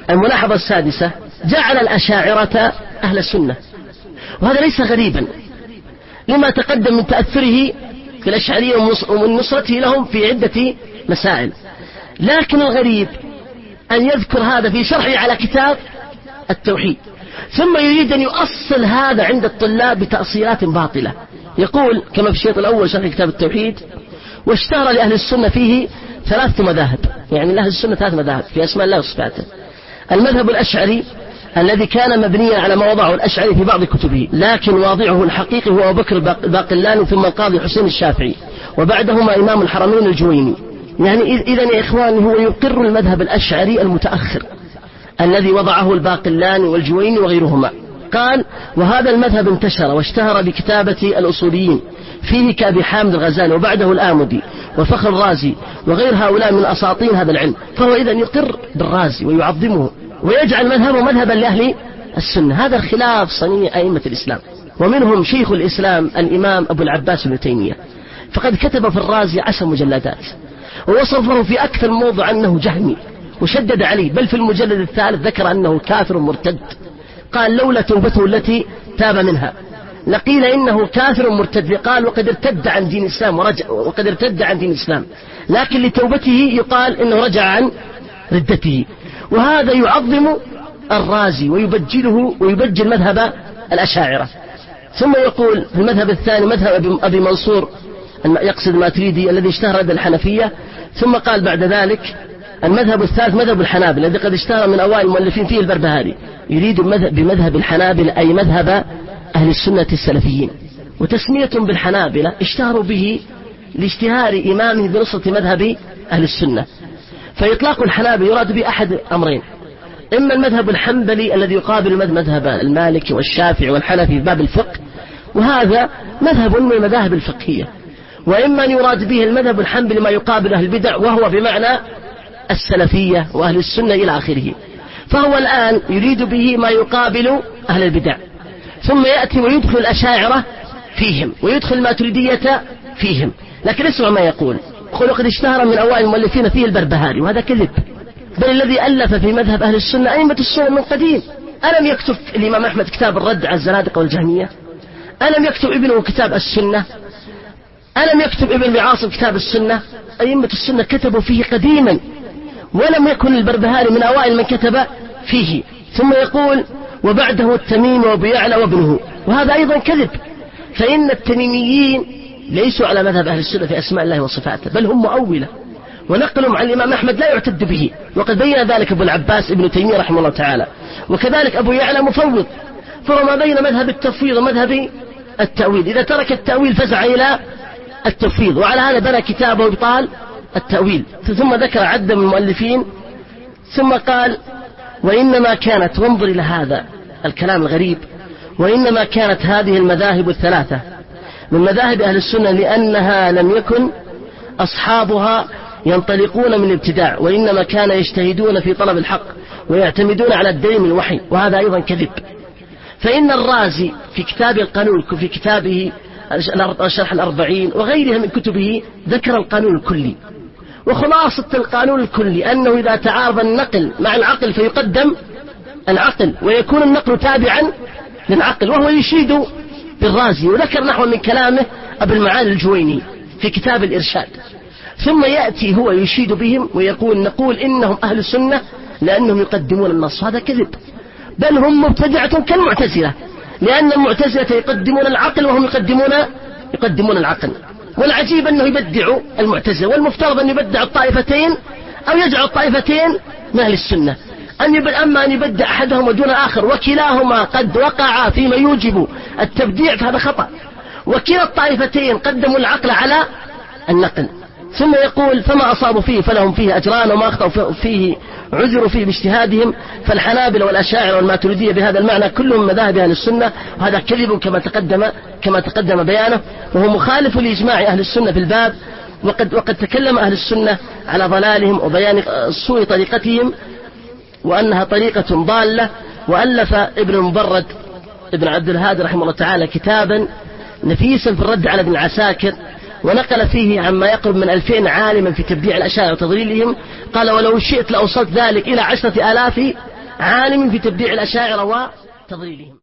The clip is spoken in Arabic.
الملاحظة السادسة: جعل الأشاعرة أهل السنة، وهذا ليس غريبا لما تقدم من تأثره في الأشعرية ومن نصرته لهم في عدة مسائل. لكن الغريب أن يذكر هذا في شرحه على كتاب التوحيد، ثم يريد أن يؤصل هذا عند الطلاب بتأصيلات باطلة. يقول كما في الشريط الأول شرح كتاب التوحيد: واشتهر لأهل السنة فيه 3 مذاهب، يعني لأهل السنة 3 مذاهب في أسماء الله وصفاته. المذهب الأشعري الذي كان مبنيا على ما وضعه الأشعري في بعض كتبه، لكن واضعه الحقيقي هو أبو بكر الباقلاني، ثم القاضي حسين الشافعي، وبعدهما إمام الحرمين الجويني. يعني إذن يا إخواني هو يقر المذهب الأشعري المتأخر الذي وضعه الباقلاني والجويني وغيرهما. قال: وهذا المذهب انتشر واشتهر بكتابة الأصوليين فيه كأبي حامد الغزالي وبعده الآمدي وفخر الرازي وغير هؤلاء من أساطين هذا العلم. فهو إذن يقر بالرازي ويعظمه ويجعل مذهبه مذهبا لأهل السنة. هذا خلاف صنيع أئمة الإسلام، ومنهم شيخ الإسلام الإمام أبو العباس ابن تيمية، فقد كتب في الرازي 10 مجلدات، ووصفه في أكثر موضع أنه جهمي وشدد عليه، بل في المجلد الثالث ذكر أنه كافر مرتد. قال: لولا توبته التي تاب منها لقيل إنه كافر مرتد. قال: وقد ارتد عن دين الإسلام وقد ارتد عن دين الإسلام، لكن لتوبته يقال إنه رجع عن ردته. وهذا يعظم الرازي ويبجله ويبجل مذهب الأشاعرة. ثم يقول في المذهب الثاني مذهب أبي منصور، يقصد الماتريدي الذي اشتهر لدى الحنفية. ثم قال بعد ذلك: المذهب الثالث مذهب الحنابلة الذي قد اشتهر من أوائل المؤلفين فيه البربهاري. يريد بمذهب الحنابلة أي مذهب أهل السنة السلفيين. وتسمية بالحنابلة اشتهروا به لاشتهار إمامه بنصرة مذهب أهل السنة. فإطلاق الحنابلة يراد به أحد أمرين: إما المذهب الحنبلي الذي يقابل مذهب المالكي والشافعي والحنفي في باب الفقه، وهذا مذهب من المذاهب الفقهية، وإما أن يراد به المذهب الحنبلي ما يقابل أهل البدع، وهو بمعنى السلفية وأهل السنة إلى آخره. فهو الآن يريد به ما يقابل أهل البدع، ثم يأتي ويدخل الأشاعرة فيهم ويدخل الماتريدية فيهم. لكن اسمع ما يقول: قد اشتهر من أوائل المؤلفين فيه البربهاري، وهذا كذب، بل الذي ألف في مذهب أهل السنة أئمة السنة من قديم. ألم يكتب الإمام أحمد كتاب الرد على الزنادقة والجهمية؟ ألم يكتب ابنه كتاب السنة؟ ألم يكتب ابن عاصم كتاب السنة؟ أئمة السنة كتبوا فيه قديما، ولم يكن البربهاري من أوائل من كتب فيه. ثم يقول: وبعده التميم وابو يعلى وابنه، وهذا أيضا كذب، فإن التميميين ليسوا على مذهب أهل السنة في أسماء الله وصفاته، بل هم مؤولة، ونقلهم عن الإمام أحمد لا يعتد به، وقد بين ذلك أبو العباس ابن تيمية رحمه الله تعالى. وكذلك أبو يعلى مفوض، فهو ما بين مذهب التفويض ومذهب التأويل. إذا ترك التأويل فزع إلى التفويض، وعلى هذا بنى كتابه إبطال التأويل. ثم ذكر عدة من المؤلفين، ثم قال: وإنما كانت، وانظر إلى هذا الكلام الغريب، وإنما كانت هذه المذاهب الثلاثة من مذاهب أهل السنة لأنها لم يكن أصحابها ينطلقون من ابتداع، وإنما كان يجتهدون في طلب الحق ويعتمدون على الدليل من الوحي، وهذا أيضا كذب. فإن الرازي في كتاب القانون، في كتابه شرح الأربعين وغيرها من كتبه، ذكر القانون الكلي، وخلاصة القانون الكلي أنه إذا تعارض النقل مع العقل فيقدم العقل، ويكون النقل تابعا للعقل، وهو يشيد بالرازي. وذكر نحو من كلامه أبو المعالي الجويني في كتاب الإرشاد. ثم يأتي هو يشيد بهم ويقول: نقول إنهم أهل السنة لأنهم يقدمون النص. هذا كذب، بل هم مبتدعة كالمعتزلة، لأن المعتزلة يقدمون العقل وهم يقدمون العقل. والعجيب أنه يبدع المعتزلة، والمفترض أن يبدع الطائفتين أو يجعل الطائفتين من أهل السنة. أما أن يبدع أحدهم ودون الآخر، وكلاهما قد وقع فيما يوجب التبديع، فهذا خطأ. وكلا الطائفتين قدموا العقل على النقل. ثم يقول: فما أصابوا فيه فلهم فيه أجران، وما أخطأوا فيه عذروا فيه باجتهادهم. فالحنابلة والأشاعرة والماتريدية بهذا المعنى كلهم مذاهب أهل السنة، وهذا كذب كما تقدم بيانه، وهو مخالف لإجماع أهل السنة في الباب. وقد تكلم أهل السنة على ضلالهم وبيان سوء طريقتهم وأنها طريقة ضالة. وألف ابن المبرد ابن عبد الهادي رحمه الله تعالى كتابا نفيسا في الرد على ابن عساكر، ونقل فيه عما يقرب من 2000 عالما في تبديع الأشاعرة وتضليلهم. قال: ولو شئت لأوصلت ذلك إلى 10,000 عالم في تبديع الأشاعرة وتضليلهم.